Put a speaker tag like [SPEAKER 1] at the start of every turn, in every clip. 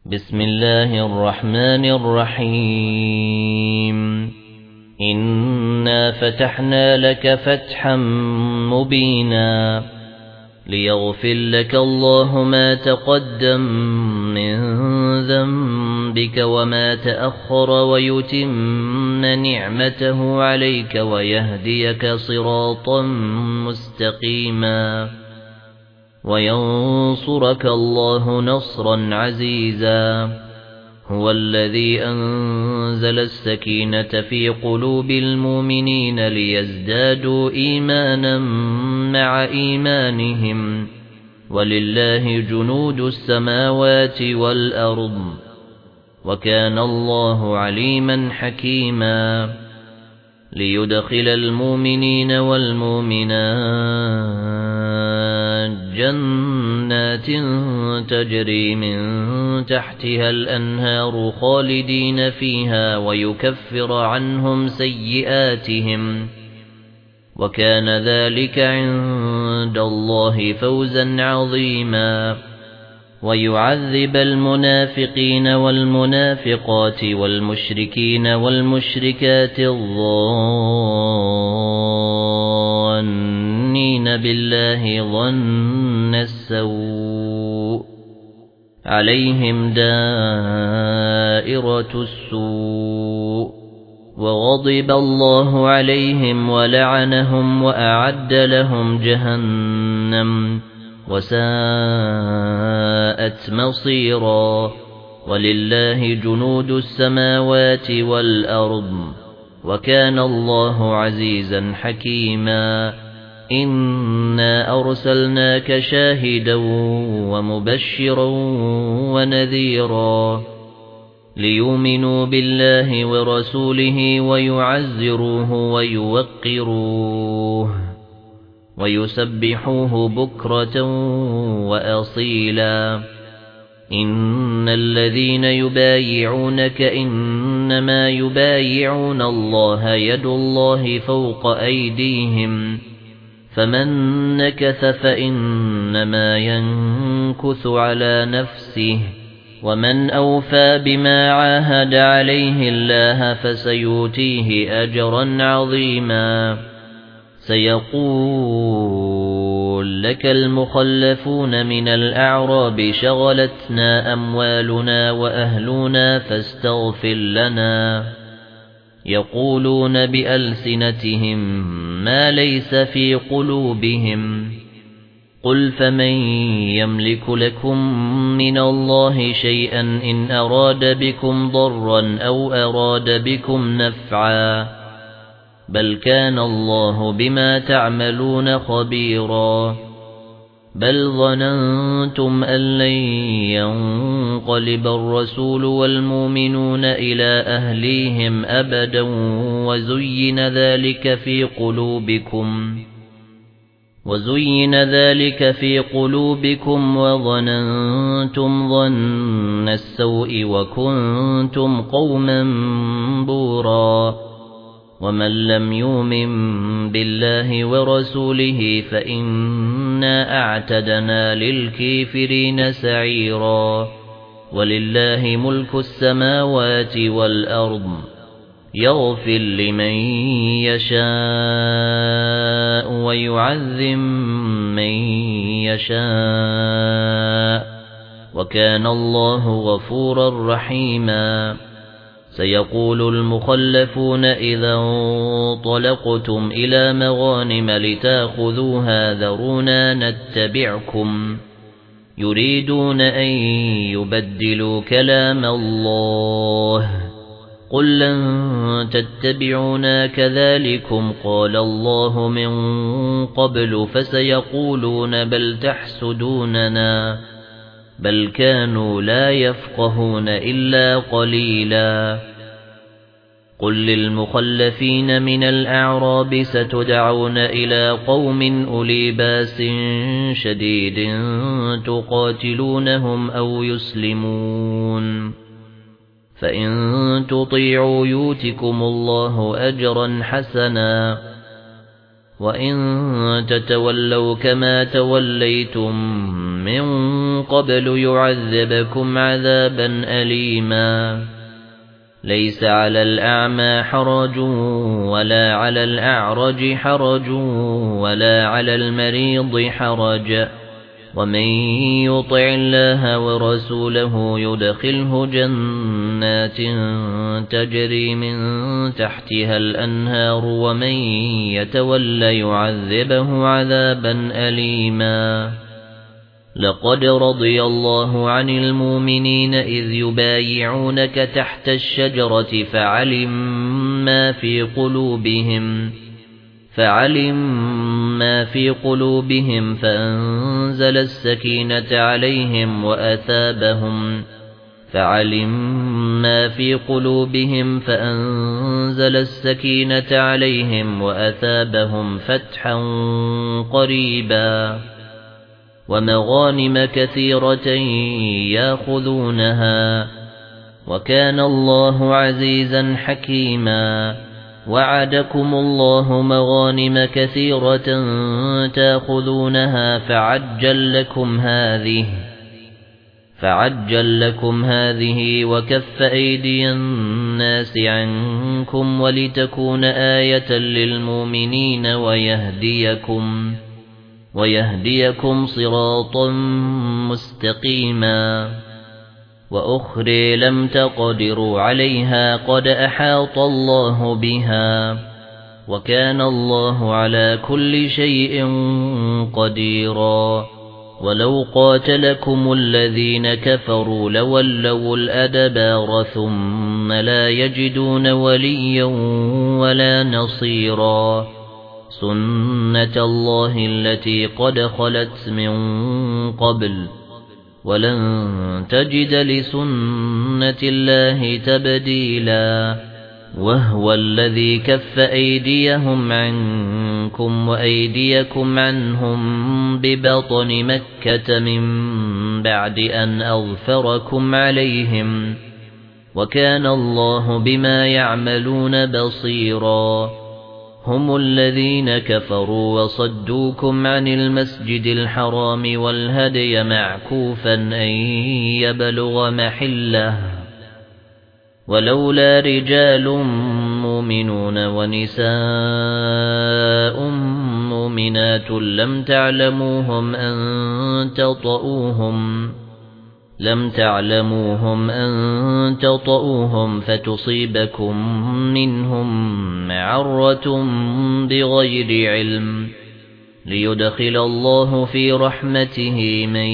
[SPEAKER 1] بسم الله الرحمن الرحيم إنا فتحنا لك فتحا مبينا ليغفر لك الله ما تقدم من ذنبك وما تأخر ويتم نعمته عليك ويهديك صراطا مستقيما وينصرك الله نصرا عزيزا هو الذي أنزل السكينة في قلوب المؤمنين ليزدادوا إيمانا مع إيمانهم ولله جنود السماوات والأرض وكان الله عليما حكيما ليدخل المؤمنين والمؤمنات جنات تجري من تحتها الأنهار خالدين فيها ويكفر عنهم سيئاتهم وكان ذلك عند الله فوزا عظيما ويعذب المنافقين والمنافقات والمشركين والمشركات الظانين بالله ظن السوء عليهم دائرة السوء وغضب الله عليهم ولعنهم وأعد لهم جهنم وساءت مصيرا ولله جنود السماوات والأرض وكان الله عزيزا حكيما إنا أرسلناك شاهدا ومبشرا ونذيرا ليؤمنوا بالله ورسوله ويعزروه ويوقروه ويسبحوه بكرة وأصيلا إن الذين يبايعونك إنما يبايعون الله يد الله فوق أيديهم فمن نكث فإنما ينكث على نفسه ومن أوفى بما عاهد عليه الله فسيؤتيه أجرا عظيما سيقول لك المخلفون من الأعراب شغلتنا أموالنا وأهلنا فاستغفر لنا يقولون بألسنتهم ما ليس في قلوبهم قل فمن يملك لكم من الله شيئا إن أراد بكم ضرا أو أراد بكم نفعا بل كان الله بما تعملون خبيرا بل ظننتم أن لن ينقلب الرسول والمؤمنون إلى أهليهم أبدا وزين ذلك في قلوبكم وظننتم ظن السوء وكنتم قوما بورا ومن لم يؤمن بالله ورسوله فإنا أعتدنا للكافرين سعيرا ولله ملك السماوات والأرض يغفر لمن يشاء ويعذب من يشاء وكان الله غفورا رحيما سيقول المخلفون إذا انطلقتم إلى مغانم لتأخذوها ذرونا نتبعكم يريدون أن يبدلوا كلام الله قل لن تتبعونا كذلكم قال الله من قبل فسيقولون بل تحسدوننا بل كانوا لا يفقهون إلا قليلا قل للمخلفين من الأعراب ستدعون إلى قوم أولي باس شديد تقاتلونهم أو يسلمون فإن تطيعوا يؤتكم الله أجرا حسنا وَإِن تَتَوَلَّوْا كَمَا تَوَلَّيْتُم مِّن قبل يعذبكم عذابا أليما ليس على الأعمى حرج ولا على الأعرج حرج ولا على المريض حرج ومن يطع الله ورسوله يدخله جنات تجري من تحتها الأنهار ومن يتولى يعذبه عذابا أليما لقد رضي الله عن المؤمنين إذ يبايعونك تحت الشجرة فعلم ما في قلوبهم فأنزل السكينة عليهم وأثابهم فتحا قريبا ومغانم كثيرة ياخذونها وكان الله عزيزا حكيما وعدكم الله مغانم كثيرة تاخذونها فعجل لكم هذه وكف أيدي الناس عنكم ولتكون آية للمؤمنين ويهديكم صراطا مستقيما وأخرى لم تقدروا عليها قد أحاط الله بها وكان الله على كل شيء قديرا ولو قاتلكم الذين كفروا لولوا الأدبار ثم لا يجدون وليا ولا نصيرا سنة الله التي قد خلت من قبل ولن تجد لسنة الله تبديلا وهو الذي كف أيديهم عنكم وأيديكم عنهم ببطن مكة من بعد أن أظفركم عليهم وكان الله بما يعملون بصيرا هم الذين كفروا وصدوكم عن المسجد الحرام والهدي معكوفا أن يبلغ محله ولولا رجال مؤمنون ونساء مؤمنات لم تعلموهم أن تطؤوهم فتصيبكم منهم معرة بغير علم ليدخل الله في رحمته من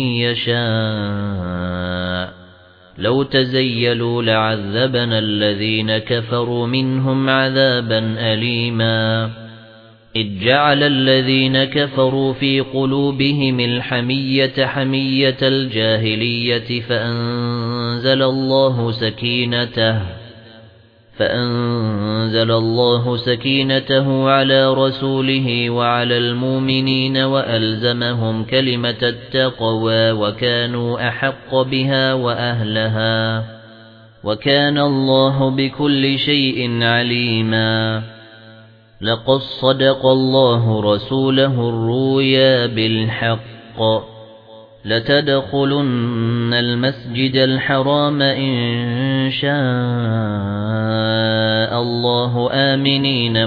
[SPEAKER 1] يشاء لو تزيلوا لعذبنا الذين كفروا منهم عذابا أليما إذ جعل الذين كفروا في قلوبهم الحمية حمية الجاهلية فأنزل الله سكينته على رسوله وعلى المؤمنين وألزمهم كلمة التقوى وكانوا أحق بها وأهلها وكان الله بكل شيء عليما لقد صدق الله رسوله الرؤيا بالحق لتدخلن المسجد الحرام إن شاء الله آمنين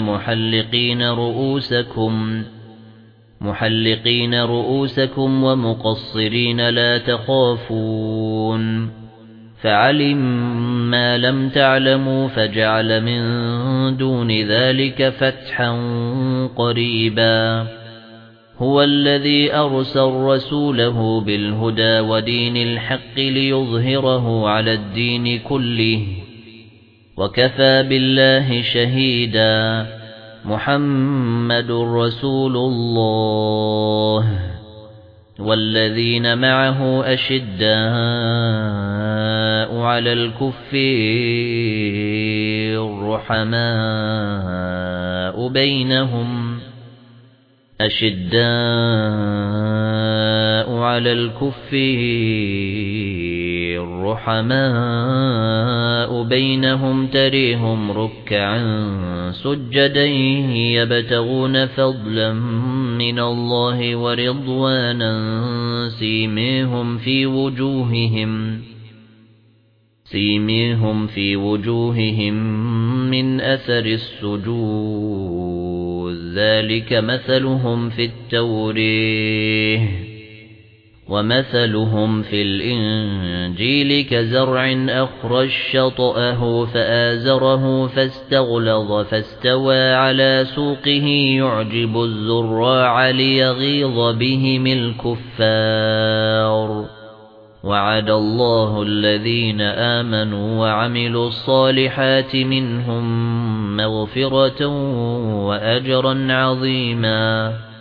[SPEAKER 1] محلقين رؤوسكم ومقصرين لا تخافون فعلم ما لم تعلموا فجعل من دون ذلك فتحا قريبا هو الذي أرسل رسوله بالهدى ودين الحق ليظهره على الدين كله وكفى بالله شهيدا محمد رسول الله والذين معه أشداء على الكفار رحماء بينهم تريهم ركعا سجدا يبتغون فضلا من الله ورضوانا سيميهم في وجوههم من أثر السجود ذلك مثلهم في التوريه ومثلهم في الإنجيل كزرع أخرج شطأه فآزره فاستغلظ فاستوى على سوقه يعجب الزراع ليغيظ بهم الكفار وعد الله الذين آمنوا وعملوا الصالحات منهم مغفرة وأجرا عظيما